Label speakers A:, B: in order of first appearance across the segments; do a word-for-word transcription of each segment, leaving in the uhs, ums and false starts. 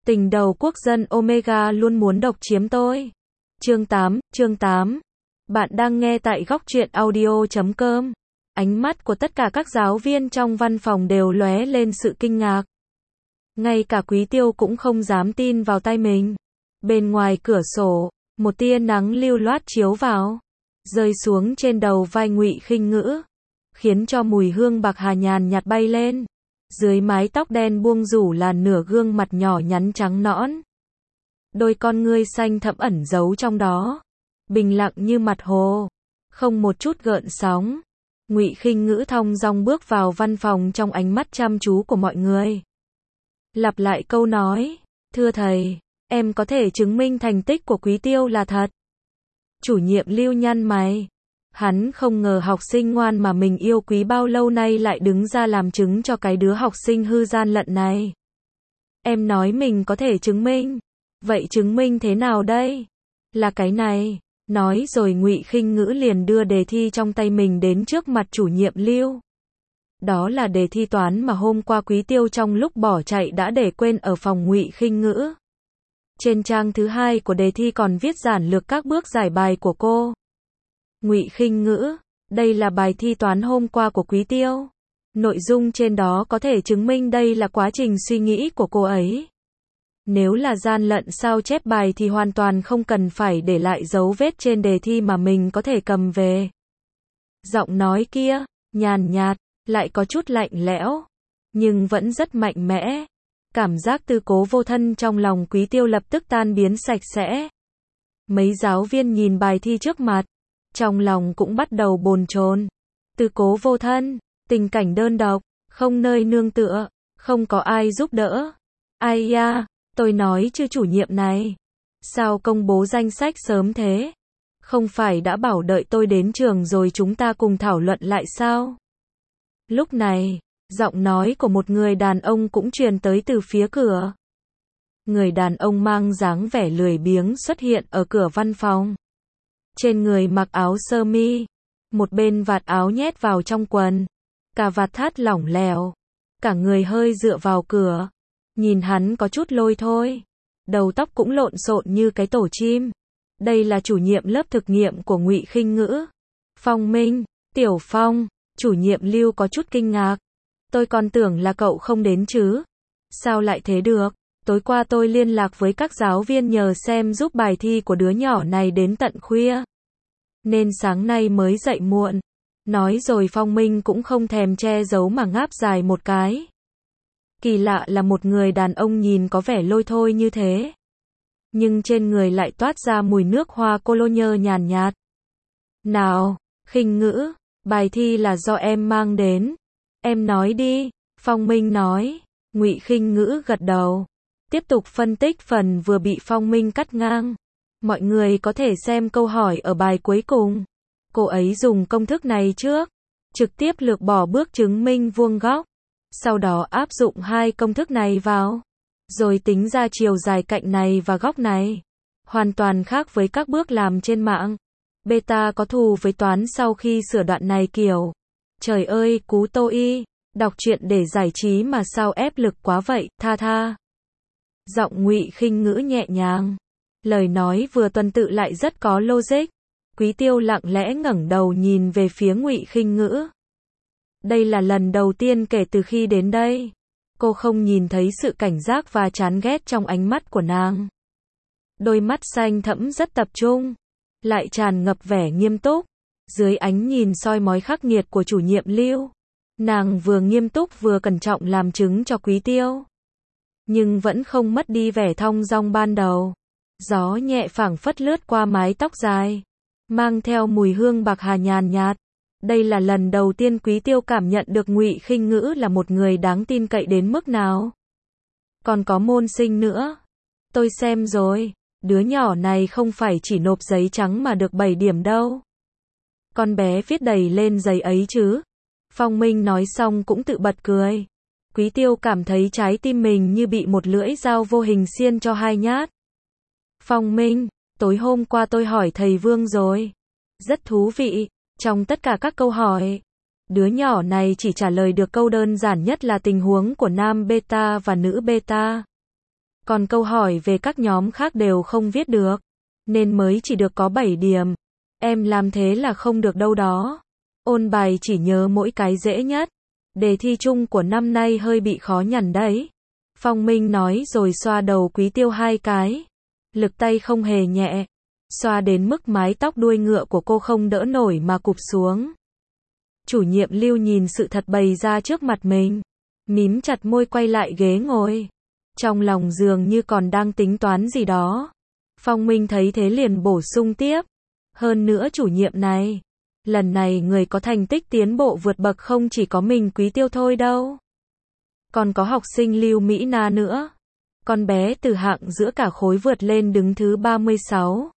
A: Tình đầu quốc dân Omega luôn muốn độc chiếm tôi. Chương tám, chương tám. Bạn đang nghe tại góc truyện audio chấm com. Ánh mắt của tất cả các giáo viên trong văn phòng đều lóe lên sự kinh ngạc. Ngay cả Quý Tiêu cũng không dám tin vào tai mình. Bên ngoài cửa sổ, một tia nắng lưu loát chiếu vào, rơi xuống trên đầu vai Ngụy Khinh Ngữ, khiến cho mùi hương bạc hà nhàn nhạt bay lên. Dưới mái tóc đen buông rủ là nửa gương mặt nhỏ nhắn trắng nõn. Đôi con ngươi xanh thẫm ẩn giấu trong đó, bình lặng như mặt hồ, không một chút gợn sóng. Ngụy Khinh Ngữ thong dong bước vào văn phòng trong ánh mắt chăm chú của mọi người. Lặp lại câu nói, thưa thầy, em có thể chứng minh thành tích của Quý Tiêu là thật. Chủ nhiệm Lưu nhăn mày. Hắn không ngờ học sinh ngoan mà mình yêu quý bao lâu nay lại đứng ra làm chứng cho cái đứa học sinh hư gian lận này. Em nói mình có thể chứng minh. Vậy chứng minh thế nào đây? Là cái này. Nói rồi Ngụy Khinh Ngữ liền đưa đề thi trong tay mình đến trước mặt chủ nhiệm Lưu. Đó là đề thi toán mà hôm qua Quý Tiêu trong lúc bỏ chạy đã để quên ở phòng Ngụy Khinh Ngữ. Trên trang thứ hai của đề thi còn viết giản lược các bước giải bài của cô. Ngụy Khinh Ngữ, đây là bài thi toán hôm qua của Quý Tiêu. Nội dung trên đó có thể chứng minh đây là quá trình suy nghĩ của cô ấy. Nếu là gian lận sao chép bài thì hoàn toàn không cần phải để lại dấu vết trên đề thi mà mình có thể cầm về. Giọng nói kia, nhàn nhạt, lại có chút lạnh lẽo, nhưng vẫn rất mạnh mẽ. Cảm giác tư cố vô thân trong lòng Quý Tiêu lập tức tan biến sạch sẽ. Mấy giáo viên nhìn bài thi trước mặt, trong lòng cũng bắt đầu bồn chồn. Tư cố vô thân, tình cảnh đơn độc, không nơi nương tựa, không có ai giúp đỡ. Ai da, tôi nói chứ chủ nhiệm này, sao công bố danh sách sớm thế? Không phải đã bảo đợi tôi đến trường rồi chúng ta cùng thảo luận lại sao? Lúc này, giọng nói của một người đàn ông cũng truyền tới từ phía cửa. Người đàn ông mang dáng vẻ lười biếng xuất hiện ở cửa văn phòng. Trên người mặc áo sơ mi, một bên vạt áo nhét vào trong quần, cà vạt thắt lỏng lẻo, cả người hơi dựa vào cửa. Nhìn hắn có chút lôi thôi, đầu tóc cũng lộn xộn như cái tổ chim. Đây là chủ nhiệm lớp thực nghiệm của Ngụy Khinh Ngữ, Phong Minh. Tiểu Phong, chủ nhiệm Lưu có chút kinh ngạc. Tôi còn tưởng là cậu không đến chứ. Sao lại thế được? Tối qua tôi liên lạc với các giáo viên nhờ xem giúp bài thi của đứa nhỏ này đến tận khuya, nên sáng nay mới dậy muộn. Nói rồi Phong Minh cũng không thèm che giấu mà ngáp dài một cái. Kỳ lạ là một người đàn ông nhìn có vẻ lôi thôi như thế, nhưng trên người lại toát ra mùi nước hoa cologne nhàn nhạt. Nào, Khinh Ngữ, bài thi là do em mang đến. Em nói đi, Phong Minh nói. Ngụy Khinh Ngữ gật đầu, tiếp tục phân tích phần vừa bị Phong Minh cắt ngang. Mọi người có thể xem câu hỏi ở bài cuối cùng. Cô ấy dùng công thức này trước, trực tiếp lược bỏ bước chứng minh vuông góc, sau đó áp dụng hai công thức này vào, rồi tính ra chiều dài cạnh này và góc này. Hoàn toàn khác với các bước làm trên mạng. Beta có thù với toán sau khi sửa đoạn này kiểu. Trời ơi, cú tô y, đọc truyện để giải trí mà sao ép lực quá vậy, tha tha. Giọng Ngụy Khinh Ngữ nhẹ nhàng. Lời nói vừa tuần tự lại rất có logic. Quý Tiêu lặng lẽ ngẩng đầu nhìn về phía Ngụy Khinh Ngữ. Đây là lần đầu tiên kể từ khi đến đây, cô không nhìn thấy sự cảnh giác và chán ghét trong ánh mắt của nàng. Đôi mắt xanh thẫm rất tập trung, lại tràn ngập vẻ nghiêm túc. Dưới ánh nhìn soi mói khắc nghiệt của chủ nhiệm Lưu, nàng vừa nghiêm túc vừa cẩn trọng làm chứng cho Quý Tiêu, nhưng vẫn không mất đi vẻ thong dong ban đầu. Gió nhẹ phảng phất lướt qua mái tóc dài, mang theo mùi hương bạc hà nhàn nhạt. Đây là lần đầu tiên Quý Tiêu cảm nhận được Ngụy Khinh Ngữ là một người đáng tin cậy đến mức nào. Còn có môn sinh nữa. Tôi xem rồi, đứa nhỏ này không phải chỉ nộp giấy trắng mà được bảy điểm đâu. Con bé viết đầy lên giấy ấy chứ. Phong Minh nói xong cũng tự bật cười. Quý Tiêu cảm thấy trái tim mình như bị một lưỡi dao vô hình xiên cho hai nhát. Phong Minh, tối hôm qua tôi hỏi thầy Vương rồi. Rất thú vị, trong tất cả các câu hỏi, đứa nhỏ này chỉ trả lời được câu đơn giản nhất là tình huống của nam beta và nữ beta. Còn câu hỏi về các nhóm khác đều không viết được, nên mới chỉ được có bảy điểm. Em làm thế là không được đâu đó. Ôn bài chỉ nhớ mỗi cái dễ nhất. Đề thi chung của năm nay hơi bị khó nhằn đấy. Phong Minh nói rồi xoa đầu Quý Tiêu hai cái. Lực tay không hề nhẹ. Xoa đến mức mái tóc đuôi ngựa của cô không đỡ nổi mà cụp xuống. Chủ nhiệm Lưu nhìn sự thật bày ra trước mặt mình. Mím chặt môi quay lại ghế ngồi. Trong lòng dường như còn đang tính toán gì đó. Phong Minh thấy thế liền bổ sung tiếp. Hơn nữa chủ nhiệm này. Lần này người có thành tích tiến bộ vượt bậc không chỉ có mình Quý Tiêu thôi đâu. Còn có học sinh Lưu Mỹ Na nữa. Con bé từ hạng giữa cả khối vượt lên đứng thứ ba mươi sáu.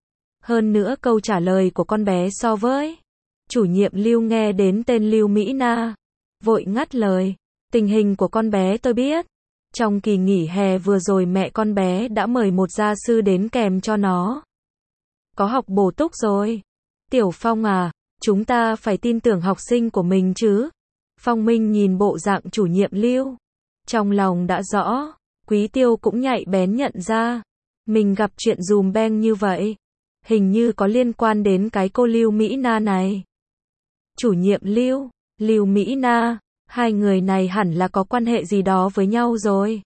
A: Hơn nữa câu trả lời của con bé so với. Chủ nhiệm Lưu nghe đến tên Lưu Mỹ Na. Vội ngắt lời. Tình hình của con bé tôi biết. Trong kỳ nghỉ hè vừa rồi mẹ con bé đã mời một gia sư đến kèm cho nó. Có học bổ túc rồi. Tiểu Phong à, chúng ta phải tin tưởng học sinh của mình chứ. Phong Minh nhìn bộ dạng chủ nhiệm Lưu. Trong lòng đã rõ, Quý Tiêu cũng nhạy bén nhận ra. Mình gặp chuyện dùm beng như vậy. Hình như có liên quan đến cái cô Lưu Mỹ Na này. Chủ nhiệm Lưu, Lưu Mỹ Na, hai người này hẳn là có quan hệ gì đó với nhau rồi.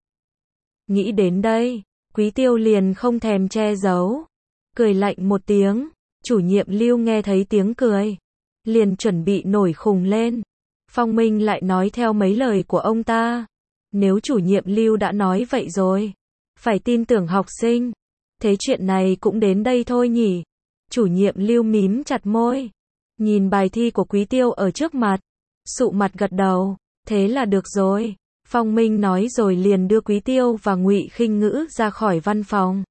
A: Nghĩ đến đây, Quý Tiêu liền không thèm che giấu. Cười lạnh một tiếng, chủ nhiệm Lưu nghe thấy tiếng cười. Liền chuẩn bị nổi khùng lên. Phong Minh lại nói theo mấy lời của ông ta. Nếu chủ nhiệm Lưu đã nói vậy rồi, phải tin tưởng học sinh. Thế chuyện này cũng đến đây thôi nhỉ. Chủ nhiệm Lưu mím chặt môi. Nhìn bài thi của Quý Tiêu ở trước mặt. Sụ mặt gật đầu. Thế là được rồi. Phong Minh nói rồi liền đưa Quý Tiêu và Ngụy Khinh Ngữ ra khỏi văn phòng.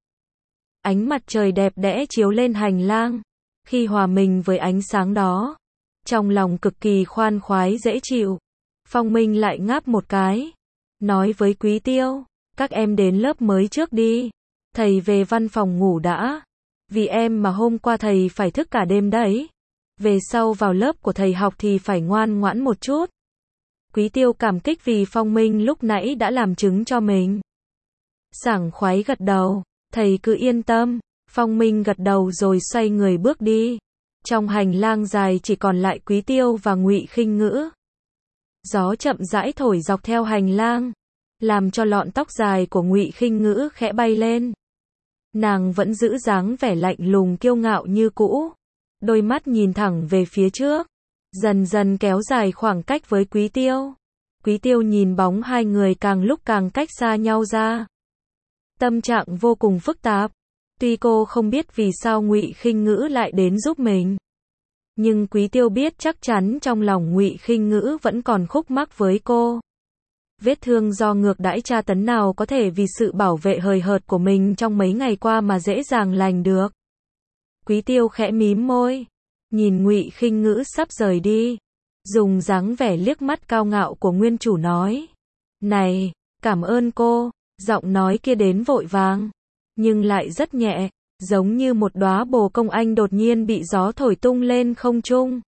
A: Ánh mặt trời đẹp đẽ chiếu lên hành lang. Khi hòa mình với ánh sáng đó, trong lòng cực kỳ khoan khoái dễ chịu. Phong Minh lại ngáp một cái. Nói với Quý Tiêu, các em đến lớp mới trước đi. Thầy về văn phòng ngủ đã. Vì em mà hôm qua thầy phải thức cả đêm đấy. Về sau vào lớp của thầy học thì phải ngoan ngoãn một chút. Quý Tiêu cảm kích vì Phong Minh lúc nãy đã làm chứng cho mình. Sảng khoái gật đầu, thầy cứ yên tâm. Phong Minh gật đầu rồi xoay người bước đi. Trong hành lang dài chỉ còn lại Quý Tiêu và Ngụy Khinh Ngữ. Gió chậm rãi thổi dọc theo hành lang, làm cho lọn tóc dài của Ngụy Khinh Ngữ khẽ bay lên. Nàng vẫn giữ dáng vẻ lạnh lùng kiêu ngạo như cũ, đôi mắt nhìn thẳng về phía trước, dần dần kéo dài khoảng cách với Quý Tiêu. Quý Tiêu nhìn bóng hai người càng lúc càng cách xa nhau ra. Tâm trạng vô cùng phức tạp. Tuy cô không biết vì sao Ngụy Khinh Ngữ lại đến giúp mình, nhưng Quý Tiêu biết chắc chắn trong lòng Ngụy Khinh Ngữ vẫn còn khúc mắc với cô. Vết thương do ngược đãi tra tấn nào có thể vì sự bảo vệ hời hợt của mình trong mấy ngày qua mà dễ dàng lành được. Quý Tiêu khẽ mím môi, nhìn Ngụy Khinh Ngữ sắp rời đi, dùng dáng vẻ liếc mắt cao ngạo của nguyên chủ nói: "Này, cảm ơn cô." Giọng nói kia đến vội vàng, nhưng lại rất nhẹ, giống như một đóa bồ công anh đột nhiên bị gió thổi tung lên không trung.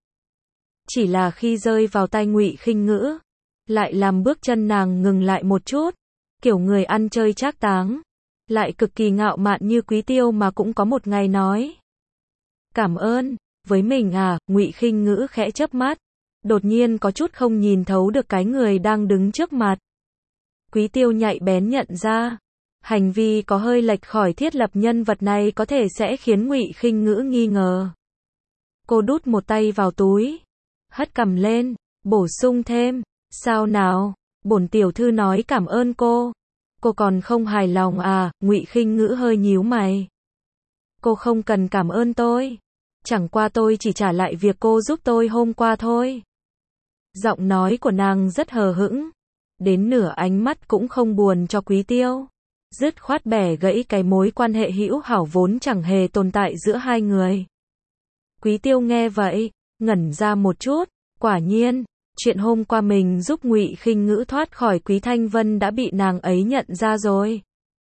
A: Chỉ là khi rơi vào tai Ngụy Khinh Ngữ, lại làm bước chân nàng ngừng lại một chút, kiểu người ăn chơi trác táng, lại cực kỳ ngạo mạn như Quý Tiêu mà cũng có một ngày nói: "Cảm ơn." Với mình à? Ngụy Khinh Ngữ khẽ chớp mắt, đột nhiên có chút không nhìn thấu được cái người đang đứng trước mặt. Quý Tiêu nhạy bén nhận ra, hành vi có hơi lệch khỏi thiết lập nhân vật này có thể sẽ khiến Ngụy Khinh Ngữ nghi ngờ. Cô đút một tay vào túi, hất cằm lên, bổ sung thêm: "Sao nào, bổn tiểu thư nói cảm ơn cô. Cô còn không hài lòng à?" Ngụy Khinh Ngữ hơi nhíu mày. "Cô không cần cảm ơn tôi. Chẳng qua tôi chỉ trả lại việc cô giúp tôi hôm qua thôi." Giọng nói của nàng rất hờ hững, đến nửa ánh mắt cũng không buồn cho Quý Tiêu. Dứt khoát bẻ gãy cái mối quan hệ hữu hảo vốn chẳng hề tồn tại giữa hai người. Quý Tiêu nghe vậy, ngẩn ra một chút, quả nhiên, chuyện hôm qua mình giúp Ngụy Khinh Ngữ thoát khỏi Quý Thanh Vân đã bị nàng ấy nhận ra rồi.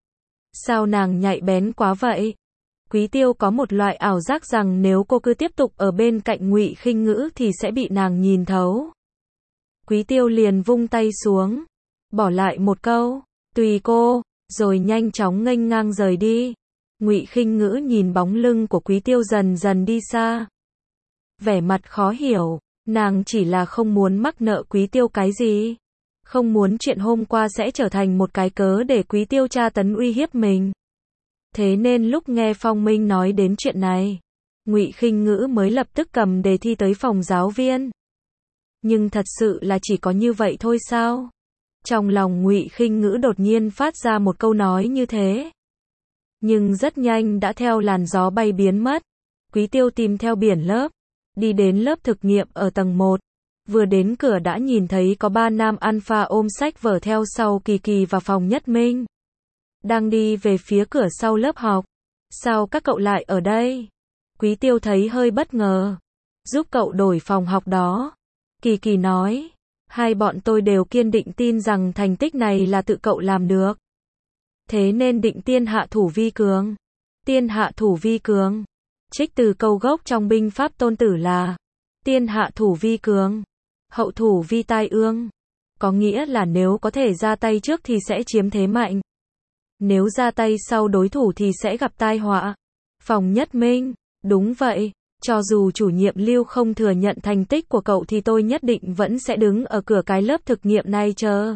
A: Sao nàng nhạy bén quá vậy? Quý Tiêu có một loại ảo giác rằng nếu cô cứ tiếp tục ở bên cạnh Ngụy Khinh Ngữ thì sẽ bị nàng nhìn thấu. Quý Tiêu liền vung tay xuống, bỏ lại một câu: "Tùy cô." rồi nhanh chóng nghênh ngang rời đi. Ngụy Khinh Ngữ nhìn bóng lưng của Quý Tiêu dần dần đi xa. Vẻ mặt khó hiểu, nàng chỉ là không muốn mắc nợ Quý Tiêu cái gì. Không muốn chuyện hôm qua sẽ trở thành một cái cớ để Quý Tiêu tra tấn uy hiếp mình. Thế nên lúc nghe Phong Minh nói đến chuyện này, Ngụy Khinh Ngữ mới lập tức cầm đề thi tới phòng giáo viên. Nhưng thật sự là chỉ có như vậy thôi sao? Trong lòng Ngụy Khinh Ngữ đột nhiên phát ra một câu nói như thế. Nhưng rất nhanh đã theo làn gió bay biến mất. Quý Tiêu tìm theo biển lớp, đi đến lớp thực nghiệm ở tầng một. Vừa đến cửa đã nhìn thấy có ba nam alpha ôm sách vở theo sau Kỳ Kỳ và Phòng Nhất Minh. Đang đi về phía cửa sau lớp học. Sao các cậu lại ở đây? Quý Tiêu thấy hơi bất ngờ. Giúp cậu đổi phòng học đó. Kỳ Kỳ nói. Hai bọn tôi đều kiên định tin rằng thành tích này là tự cậu làm được. Thế nên định tiên hạ thủ vi cường. Tiên hạ thủ vi cường. Trích từ câu gốc trong binh pháp Tôn Tử là tiên hạ thủ vi cường, hậu thủ vi tai ương. Có nghĩa là nếu có thể ra tay trước thì sẽ chiếm thế mạnh. Nếu ra tay sau đối thủ thì sẽ gặp tai họa. Phòng Nhất Minh, đúng vậy. Cho dù chủ nhiệm Lưu không thừa nhận thành tích của cậu thì tôi nhất định vẫn sẽ đứng ở cửa cái lớp thực nghiệm này chờ.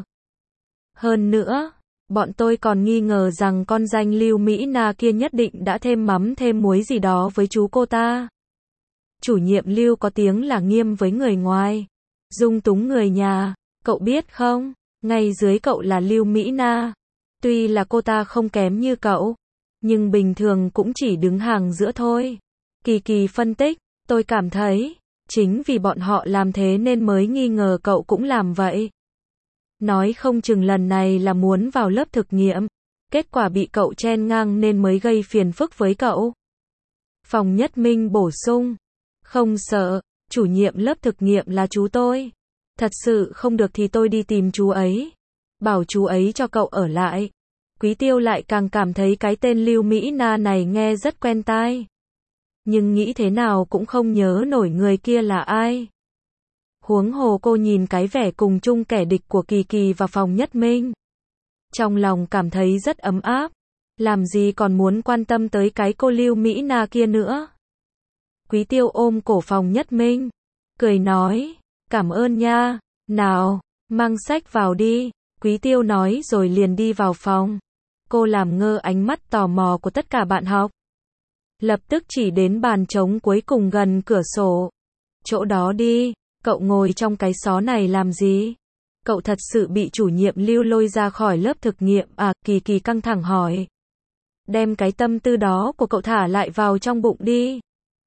A: Hơn nữa, bọn tôi còn nghi ngờ rằng con danh Lưu Mỹ Na kia nhất định đã thêm mắm thêm muối gì đó với chú cô ta. Chủ nhiệm Lưu có tiếng là nghiêm với người ngoài, dung túng người nhà, cậu biết không, ngay dưới cậu là Lưu Mỹ Na. Tuy là cô ta không kém như cậu, nhưng bình thường cũng chỉ đứng hàng giữa thôi. Kỳ Kỳ phân tích, tôi cảm thấy, chính vì bọn họ làm thế nên mới nghi ngờ cậu cũng làm vậy. Nói không chừng lần này là muốn vào lớp thực nghiệm, kết quả bị cậu chen ngang nên mới gây phiền phức với cậu. Phòng Nhất Minh bổ sung, không sợ, chủ nhiệm lớp thực nghiệm là chú tôi. Thật sự không được thì tôi đi tìm chú ấy, bảo chú ấy cho cậu ở lại. Quý Tiêu lại càng cảm thấy cái tên Lưu Mỹ Na này nghe rất quen tai. Nhưng nghĩ thế nào cũng không nhớ nổi người kia là ai. Huống hồ cô nhìn cái vẻ cùng chung kẻ địch của Kỳ Kỳ và Phòng Nhất Minh. Trong lòng cảm thấy rất ấm áp. Làm gì còn muốn quan tâm tới cái cô Lưu Mỹ Na kia nữa. Quý Tiêu ôm cổ Phòng Nhất Minh, cười nói, cảm ơn nha, nào, mang sách vào đi. Quý Tiêu nói rồi liền đi vào phòng. Cô làm ngơ ánh mắt tò mò của tất cả bạn học. Lập tức chỉ đến bàn trống cuối cùng gần cửa sổ. Chỗ đó đi, cậu ngồi trong cái xó này làm gì? Cậu thật sự bị chủ nhiệm Lưu lôi ra khỏi lớp thực nghiệm à? Kỳ Kỳ căng thẳng hỏi. Đem cái tâm tư đó của cậu thả lại vào trong bụng đi.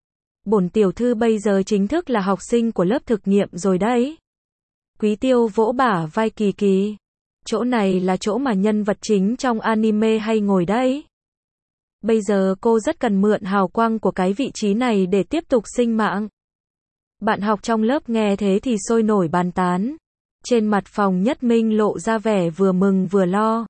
A: Bổn tiểu thư bây giờ chính thức là học sinh của lớp thực nghiệm rồi đấy. Quý Tiêu vỗ bả vai Kỳ Kỳ. Chỗ này là chỗ mà nhân vật chính trong anime hay ngồi đấy. Bây giờ cô rất cần mượn hào quang của cái vị trí này để tiếp tục sinh mạng. Bạn học trong lớp nghe thế thì sôi nổi bàn tán. Trên mặt Phòng Nhất Minh lộ ra vẻ vừa mừng vừa lo.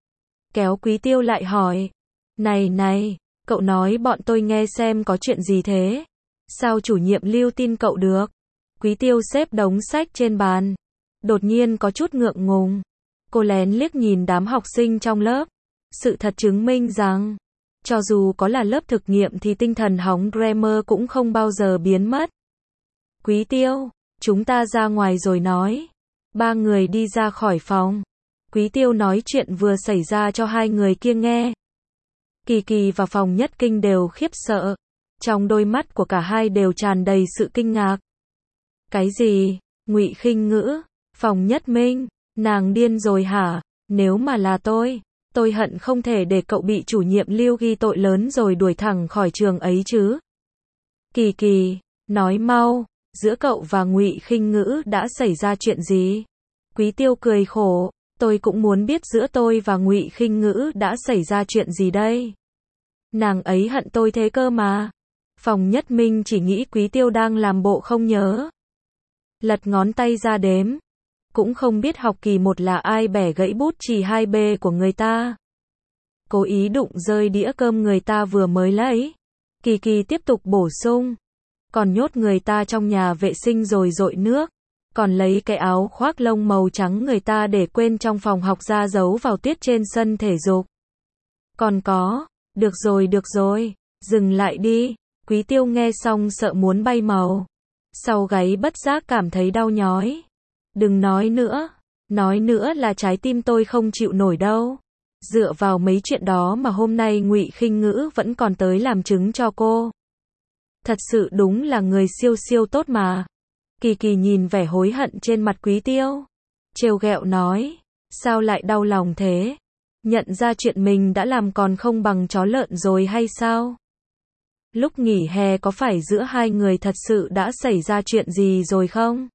A: Kéo Quý Tiêu lại hỏi. Này này, cậu nói bọn tôi nghe xem có chuyện gì thế? Sao chủ nhiệm Lưu tin cậu được? Quý Tiêu xếp đống sách trên bàn. Đột nhiên có chút ngượng ngùng. Cô lén liếc nhìn đám học sinh trong lớp. Sự thật chứng minh rằng, cho dù có là lớp thực nghiệm thì tinh thần hóng grammar cũng không bao giờ biến mất. Quý Tiêu, chúng ta ra ngoài rồi nói. Ba người đi ra khỏi phòng. Quý Tiêu nói chuyện vừa xảy ra cho hai người kia nghe. Kỳ Kỳ và Phòng Nhất Kinh đều khiếp sợ. Trong đôi mắt của cả hai đều tràn đầy sự kinh ngạc. Cái gì? Ngụy Khinh Ngữ, Phòng Nhất Minh, nàng điên rồi hả? Nếu mà là tôi, tôi hận không thể để cậu bị chủ nhiệm Lưu ghi tội lớn rồi đuổi thẳng khỏi trường ấy chứ. Kỳ Kỳ, nói mau, giữa cậu và Ngụy Khinh Ngữ đã xảy ra chuyện gì? Quý Tiêu cười khổ, tôi cũng muốn biết giữa tôi và Ngụy Khinh Ngữ đã xảy ra chuyện gì đây. Nàng ấy hận tôi thế cơ mà. Phòng Nhất Minh chỉ nghĩ Quý Tiêu đang làm bộ không nhớ. Lật ngón tay ra đếm. Cũng không biết học kỳ một là ai bẻ gãy bút chì hai B của người ta. Cố ý đụng rơi đĩa cơm người ta vừa mới lấy. Kỳ Kỳ tiếp tục bổ sung. Còn nhốt người ta trong nhà vệ sinh rồi dội nước. còn lấy cái áo khoác lông màu trắng người ta để quên trong phòng học ra giấu vào tiết trên sân thể dục. Còn có, được rồi được rồi, dừng lại đi, Quý Tiêu nghe xong sợ muốn bay màu. Sau gáy bất giác cảm thấy đau nhói. Đừng nói nữa, nói nữa là trái tim tôi không chịu nổi đâu. Dựa vào mấy chuyện đó mà hôm nay Ngụy Khinh Ngữ vẫn còn tới làm chứng cho cô. Thật sự đúng là người siêu siêu tốt mà. Kỳ Kỳ nhìn vẻ hối hận trên mặt Quý Tiêu, trêu ghẹo nói, sao lại đau lòng thế? Nhận ra chuyện mình đã làm còn không bằng chó lợn rồi hay sao? Lúc nghỉ hè có phải giữa hai người thật sự đã xảy ra chuyện gì rồi không?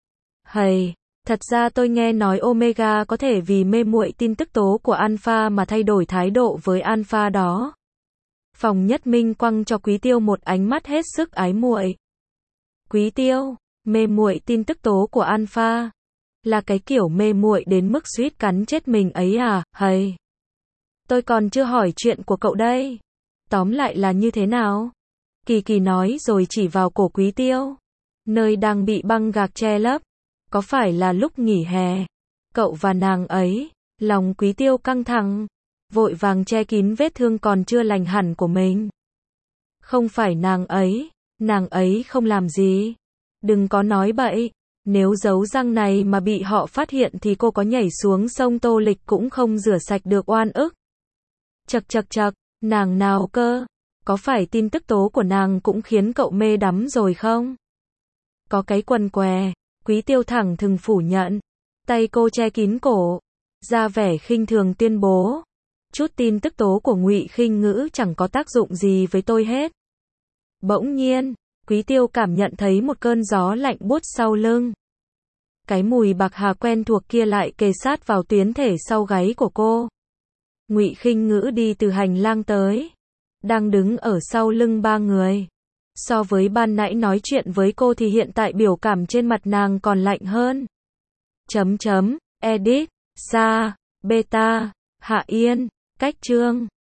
A: Hầy, thật ra tôi nghe nói Omega có thể vì mê muội tin tức tố của Alpha mà thay đổi thái độ với Alpha đó. Phòng Nhất Minh quăng cho Quý Tiêu một ánh mắt hết sức ái muội. Quý Tiêu, mê muội tin tức tố của Alpha, là cái kiểu mê muội đến mức suýt cắn chết mình ấy à? Hầy, tôi còn chưa hỏi chuyện của cậu đây. Tóm lại là như thế nào? Kỳ Kỳ nói rồi chỉ vào cổ Quý Tiêu, nơi đang bị băng gạc che lấp. Có phải là lúc nghỉ hè, cậu và nàng ấy? Lòng Quý Tiêu căng thẳng, vội vàng che kín vết thương còn chưa lành hẳn của mình. Không phải nàng ấy, nàng ấy không làm gì. Đừng có nói bậy, nếu dấu răng này mà bị họ phát hiện thì cô có nhảy xuống sông Tô Lịch cũng không rửa sạch được oan ức. Chậc chậc chậc, nàng nào cơ? Có phải tin tức tố của nàng cũng khiến cậu mê đắm rồi không? Có cái quần què, Quý Tiêu thẳng thừng phủ nhận. Tay cô che kín cổ, ra vẻ khinh thường tuyên bố, chút tin tức tố của Ngụy Khinh Ngữ chẳng có tác dụng gì với tôi hết. Bỗng nhiên, Quý Tiêu cảm nhận thấy một cơn gió lạnh buốt sau lưng. Cái mùi bạc hà quen thuộc kia lại kề sát vào tuyến thể sau gáy của cô. Ngụy Khinh Ngữ đi từ hành lang tới, đang đứng ở sau lưng ba người. So với ban nãy nói chuyện với cô thì hiện tại biểu cảm trên mặt nàng còn lạnh hơn. Chấm chấm, edit, sa, beta, Hạ Yên, cách chương.